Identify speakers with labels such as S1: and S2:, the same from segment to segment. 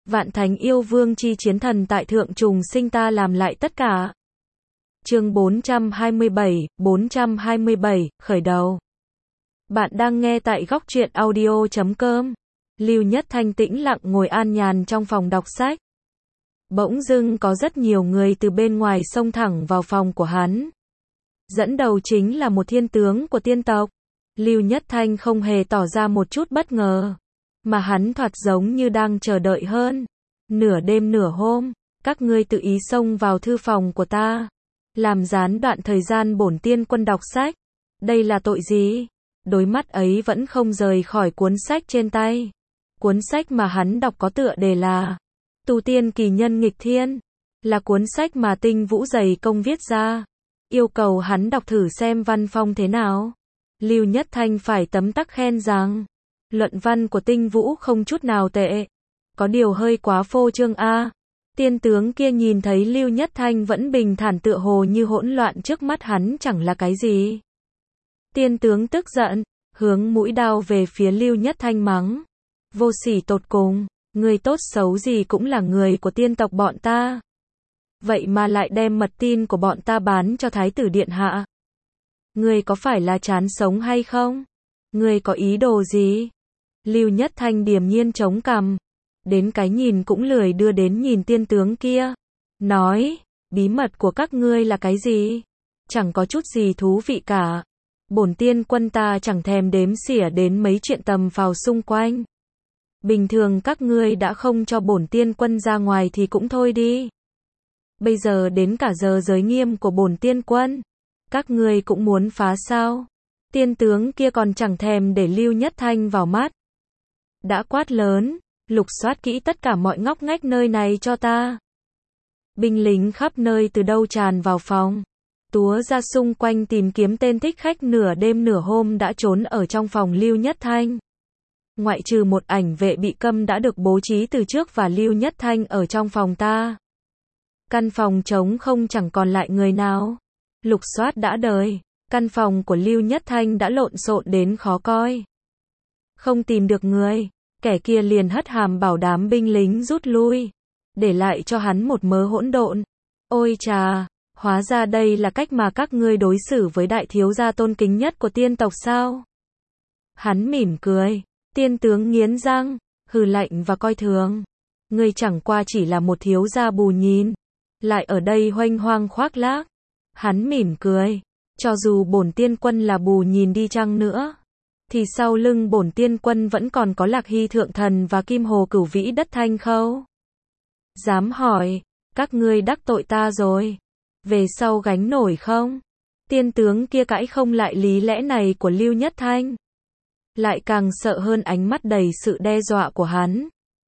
S1: Vạn thánh yêu vương chi chiến thần tại thượng trùng sinh ta làm lại tất cả. Chương 427, khởi đầu. Bạn đang nghe tại góc truyện audio.com. Lưu Nhất Thanh tĩnh lặng ngồi an nhàn trong phòng đọc sách. Bỗng dưng có rất nhiều người từ bên ngoài xông thẳng vào phòng của hắn. Dẫn đầu chính là một thiên tướng của tiên tộc. Lưu Nhất Thanh không hề tỏ ra một chút bất ngờ, mà hắn thoạt giống như đang chờ đợi hơn. Nửa đêm nửa hôm, các ngươi tự ý xông vào thư phòng của ta, làm gián đoạn thời gian bổn tiên quân đọc sách. Đây là tội gì? Đôi mắt ấy vẫn không rời khỏi cuốn sách trên tay. Cuốn sách mà hắn đọc có tựa đề là Tu Tiên Kỳ Nhân Nghịch Thiên, là cuốn sách mà Tinh Vũ dày công viết ra, yêu cầu hắn đọc thử xem văn phong thế nào. Lưu Nhất Thanh phải tấm tắc khen rằng luận văn của Tinh Vũ không chút nào tệ, có điều hơi quá phô trương a. Tiên tướng kia nhìn thấy Lưu Nhất Thanh vẫn bình thản tựa hồ như hỗn loạn trước mắt hắn chẳng là cái gì. Tiên tướng tức giận, hướng mũi đao về phía Lưu Nhất Thanh mắng. Vô sỉ tột cùng, người tốt xấu gì cũng là người của tiên tộc bọn ta. Vậy mà lại đem mật tin của bọn ta bán cho Thái tử Điện Hạ. Người có phải là chán sống hay không? Người có ý đồ gì? Lưu Nhất Thanh điềm nhiên chống cằm, đến cái nhìn cũng lười đưa đến nhìn tiên tướng kia. Nói, bí mật của các ngươi là cái gì? Chẳng có chút gì thú vị cả. Bổn tiên quân ta chẳng thèm đếm xỉa đến mấy chuyện tầm phào xung quanh. Bình thường các ngươi đã không cho bổn tiên quân ra ngoài thì cũng thôi đi. Bây giờ đến cả giờ giới nghiêm của bổn tiên quân, các ngươi cũng muốn phá sao? Tiên tướng kia còn chẳng thèm để Lưu Nhất Thanh vào mắt. Đã quát lớn, lục soát kỹ tất cả mọi ngóc ngách nơi này cho ta. Binh lính khắp nơi từ đâu tràn vào phòng, túa ra xung quanh tìm kiếm tên thích khách nửa đêm nửa hôm đã trốn ở trong phòng Lưu Nhất Thanh. Ngoại trừ một ảnh vệ bị câm đã được bố trí từ trước và Lưu Nhất Thanh ở trong phòng ta, căn phòng trống không chẳng còn lại người nào. Lục soát đã đời, căn phòng của Lưu Nhất Thanh đã lộn xộn đến khó coi. Không tìm được người, kẻ kia liền hất hàm bảo đám binh lính rút lui, để lại cho hắn một mớ hỗn độn. Ôi chà, hóa ra đây là cách mà các ngươi đối xử với đại thiếu gia tôn kính nhất của tiên tộc sao? Hắn mỉm cười, tiên tướng nghiến răng, hừ lạnh và coi thường. Ngươi chẳng qua chỉ là một thiếu gia bù nhìn, lại ở đây hoanh hoang khoác lác. Hắn mỉm cười, cho dù bổn tiên quân là bù nhìn đi chăng nữa, thì sau lưng bổn tiên quân vẫn còn có Lạc Hy thượng thần và Kim Hồ Cửu Vĩ Đất Thanh Khâu. Dám hỏi, các ngươi đắc tội ta rồi, về sau gánh nổi không? Tiên tướng kia cãi không lại lý lẽ này của Lưu Nhất Thanh, lại càng sợ hơn ánh mắt đầy sự đe dọa của hắn.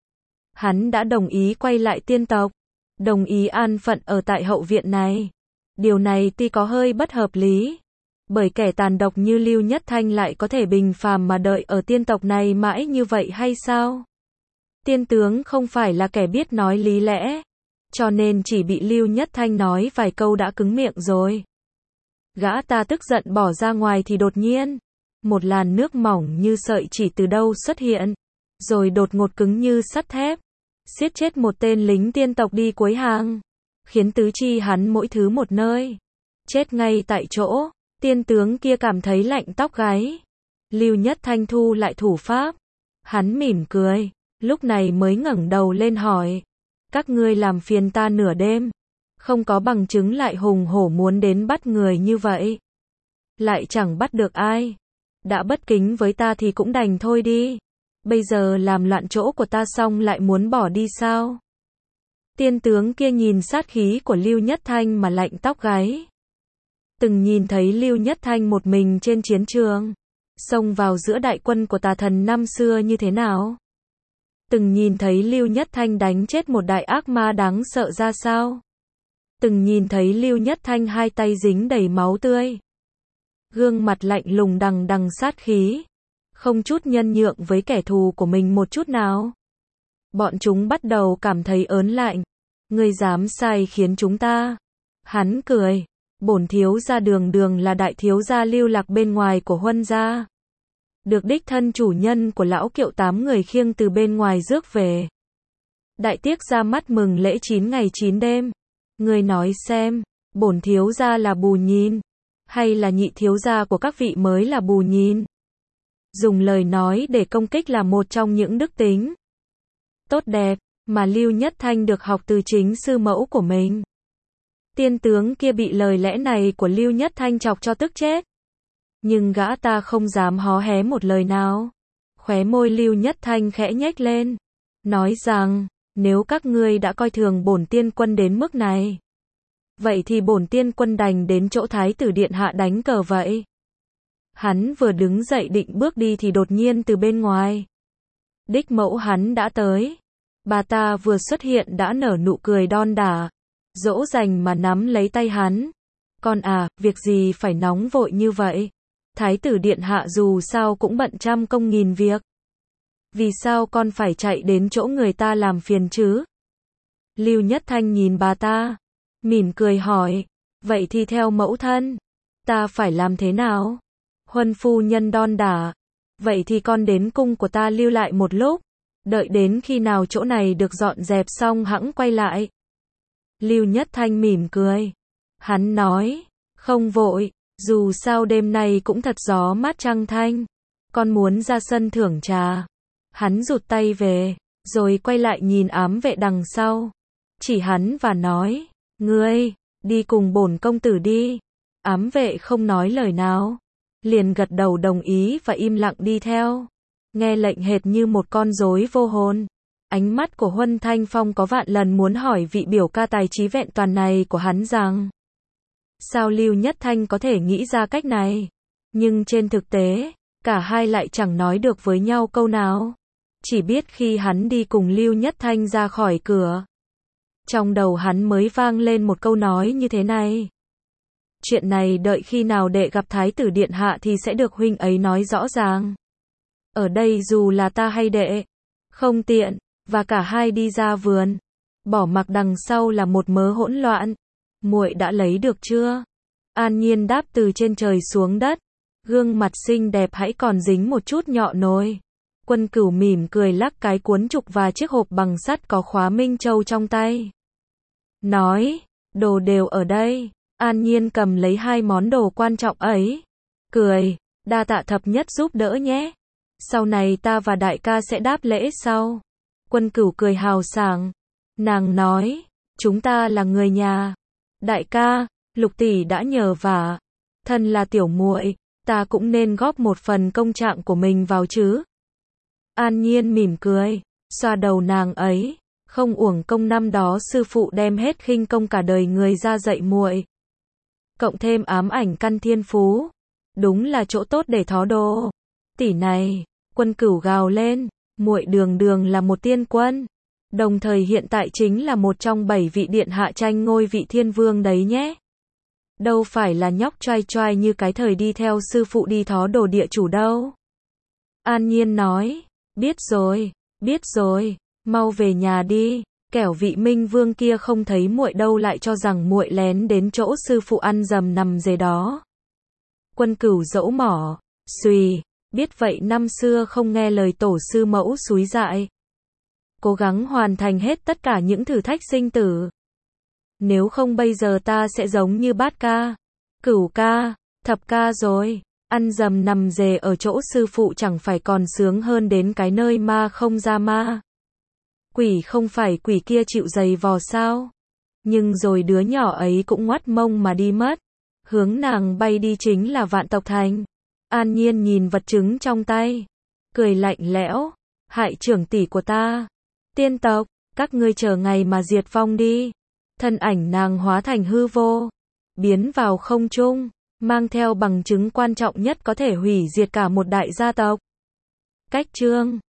S1: Hắn đã đồng ý quay lại tiên tộc, đồng ý an phận ở tại hậu viện này. Điều này tuy có hơi bất hợp lý, bởi kẻ tàn độc như Lưu Nhất Thanh lại có thể bình phàm mà đợi ở tiên tộc này mãi như vậy hay sao? Tiên tướng không phải là kẻ biết nói lý lẽ, cho nên chỉ bị Lưu Nhất Thanh nói vài câu đã cứng miệng rồi. Gã ta tức giận bỏ ra ngoài thì đột nhiên, một làn nước mỏng như sợi chỉ từ đâu xuất hiện, rồi đột ngột cứng như sắt thép, siết chết một tên lính tiên tộc đi cuối hàng, khiến tứ chi hắn mỗi thứ một nơi, chết ngay tại chỗ. Tiên tướng kia cảm thấy lạnh tóc gáy. Lưu Nhất Thanh thu lại thủ pháp, hắn mỉm cười, lúc này mới ngẩng đầu lên hỏi, các ngươi làm phiền ta nửa đêm, không có bằng chứng lại hùng hổ muốn đến bắt người như vậy, lại chẳng bắt được ai. Đã bất kính với ta thì cũng đành thôi đi, bây giờ làm loạn chỗ của ta xong lại muốn bỏ đi sao? Tiên tướng kia nhìn sát khí của Lưu Nhất Thanh mà lạnh tóc gáy. Từng nhìn thấy Lưu Nhất Thanh một mình trên chiến trường, xông vào giữa đại quân của tà thần năm xưa như thế nào? Từng nhìn thấy Lưu Nhất Thanh đánh chết một đại ác ma đáng sợ ra sao? Từng nhìn thấy Lưu Nhất Thanh hai tay dính đầy máu tươi, gương mặt lạnh lùng đằng đằng sát khí, không chút nhân nhượng với kẻ thù của mình một chút nào. Bọn chúng bắt đầu cảm thấy ớn lạnh. Ngươi dám sai khiến chúng ta? Hắn cười, bổn thiếu gia đường đường là đại thiếu gia lưu lạc bên ngoài của Huân gia, được đích thân chủ nhân của lão Kiệu 8 người khiêng từ bên ngoài rước về. Đại tiết ra mắt mừng lễ 9 ngày 9 đêm. Ngươi nói xem, bổn thiếu gia là bù nhìn, hay là nhị thiếu gia của các vị mới là bù nhìn? Dùng lời nói để công kích là một trong những đức tính tốt đẹp mà Lưu Nhất Thanh được học từ chính sư mẫu của mình. Tiên tướng kia bị lời lẽ này của Lưu Nhất Thanh chọc cho tức chết. Nhưng gã ta không dám hó hé một lời nào. Khóe môi Lưu Nhất Thanh khẽ nhếch lên, nói rằng, nếu các ngươi đã coi thường bổn tiên quân đến mức này, vậy thì bổn tiên quân đành đến chỗ thái tử điện hạ đánh cờ vậy. Hắn vừa đứng dậy định bước đi thì đột nhiên từ bên ngoài, đích mẫu hắn đã tới. Bà ta vừa xuất hiện đã nở nụ cười đon đả, dỗ dành mà nắm lấy tay hắn. Con à, việc gì phải nóng vội như vậy? Thái tử điện hạ dù sao cũng bận trăm công nghìn việc. Vì sao con phải chạy đến chỗ người ta làm phiền chứ? Lưu Nhất Thanh nhìn bà ta, mỉm cười hỏi, vậy thì theo mẫu thân, ta phải làm thế nào? Huân phu nhân đon đả, vậy thì con đến cung của ta lưu lại một lúc, đợi đến khi nào chỗ này được dọn dẹp xong hẵng quay lại. Lưu Nhất Thanh mỉm cười, hắn nói, không vội, dù sao đêm nay cũng thật gió mát trăng thanh, con muốn ra sân thưởng trà. Hắn rụt tay về, rồi quay lại nhìn ám vệ đằng sau, chỉ hắn và nói, ngươi, đi cùng bổn công tử đi. Ám vệ không nói lời nào, liền gật đầu đồng ý và im lặng đi theo. Nghe lệnh hệt như một con rối vô hồn. Ánh mắt của Huân Thanh Phong có vạn lần muốn hỏi vị biểu ca tài trí vẹn toàn này của hắn rằng, sao Lưu Nhất Thanh có thể nghĩ ra cách này? Nhưng trên thực tế, cả hai lại chẳng nói được với nhau câu nào. Chỉ biết khi hắn đi cùng Lưu Nhất Thanh ra khỏi cửa, trong đầu hắn mới vang lên một câu nói như thế này. Chuyện này đợi khi nào đệ gặp thái tử điện hạ thì sẽ được huynh ấy nói rõ ràng. Ở đây dù là ta hay đệ, không tiện, và cả hai đi ra vườn, bỏ mặc đằng sau là một mớ hỗn loạn. Muội đã lấy được chưa? An Nhiên đáp từ trên trời xuống đất, gương mặt xinh đẹp hãy còn dính một chút nhọ nồi. Quân Cửu mỉm cười lắc cái cuốn trục và chiếc hộp bằng sắt có khóa minh châu trong tay. Nói, đồ đều ở đây. An Nhiên cầm lấy hai món đồ quan trọng ấy. Cười, đa tạ thập nhất giúp đỡ nhé. Sau này ta và đại ca sẽ đáp lễ sau. Quân Cửu cười hào sảng. Nàng nói, chúng ta là người nhà. Đại ca, Lục tỷ đã nhờ vả. Thân là tiểu muội, ta cũng nên góp một phần công trạng của mình vào chứ. An Nhiên mỉm cười, xoa đầu nàng ấy, không uổng công năm đó sư phụ đem hết khinh công cả đời người ra dạy muội. Cộng thêm ám ảnh căn thiên phú, đúng là chỗ tốt để thó đồ. Tỷ này, Quân Cửu gào lên, muội đường đường là một tiên quân, đồng thời hiện tại chính là một trong 7 vị điện hạ tranh ngôi vị thiên vương đấy nhé. Đâu phải là nhóc choai choai như cái thời đi theo sư phụ đi thó đồ địa chủ đâu. An Nhiên nói, biết rồi, mau về nhà đi, kẻo vị Minh Vương kia không thấy muội đâu lại cho rằng muội lén đến chỗ sư phụ ăn dầm nằm dề đó. Quân Cửu dẫu mỏ, xùy, biết vậy năm xưa không nghe lời tổ sư mẫu xúi dại. Cố gắng hoàn thành hết tất cả những thử thách sinh tử. Nếu không bây giờ ta sẽ giống như Bát ca, Cửu ca, Thập ca rồi. Ăn dầm nằm dề ở chỗ sư phụ chẳng phải còn sướng hơn đến cái nơi ma không ra ma. Quỷ không phải quỷ kia chịu giày vò sao? Nhưng rồi đứa nhỏ ấy cũng ngoắt mông mà đi mất. Hướng nàng bay đi chính là Vạn Tộc Thành. An Nhiên nhìn vật chứng trong tay, cười lạnh lẽo, hại trưởng tỷ của ta. Tiên tộc, các ngươi chờ ngày mà diệt vong đi. Thân ảnh nàng hóa thành hư vô, biến vào không trung, mang theo bằng chứng quan trọng nhất có thể hủy diệt cả một đại gia tộc. Cách chương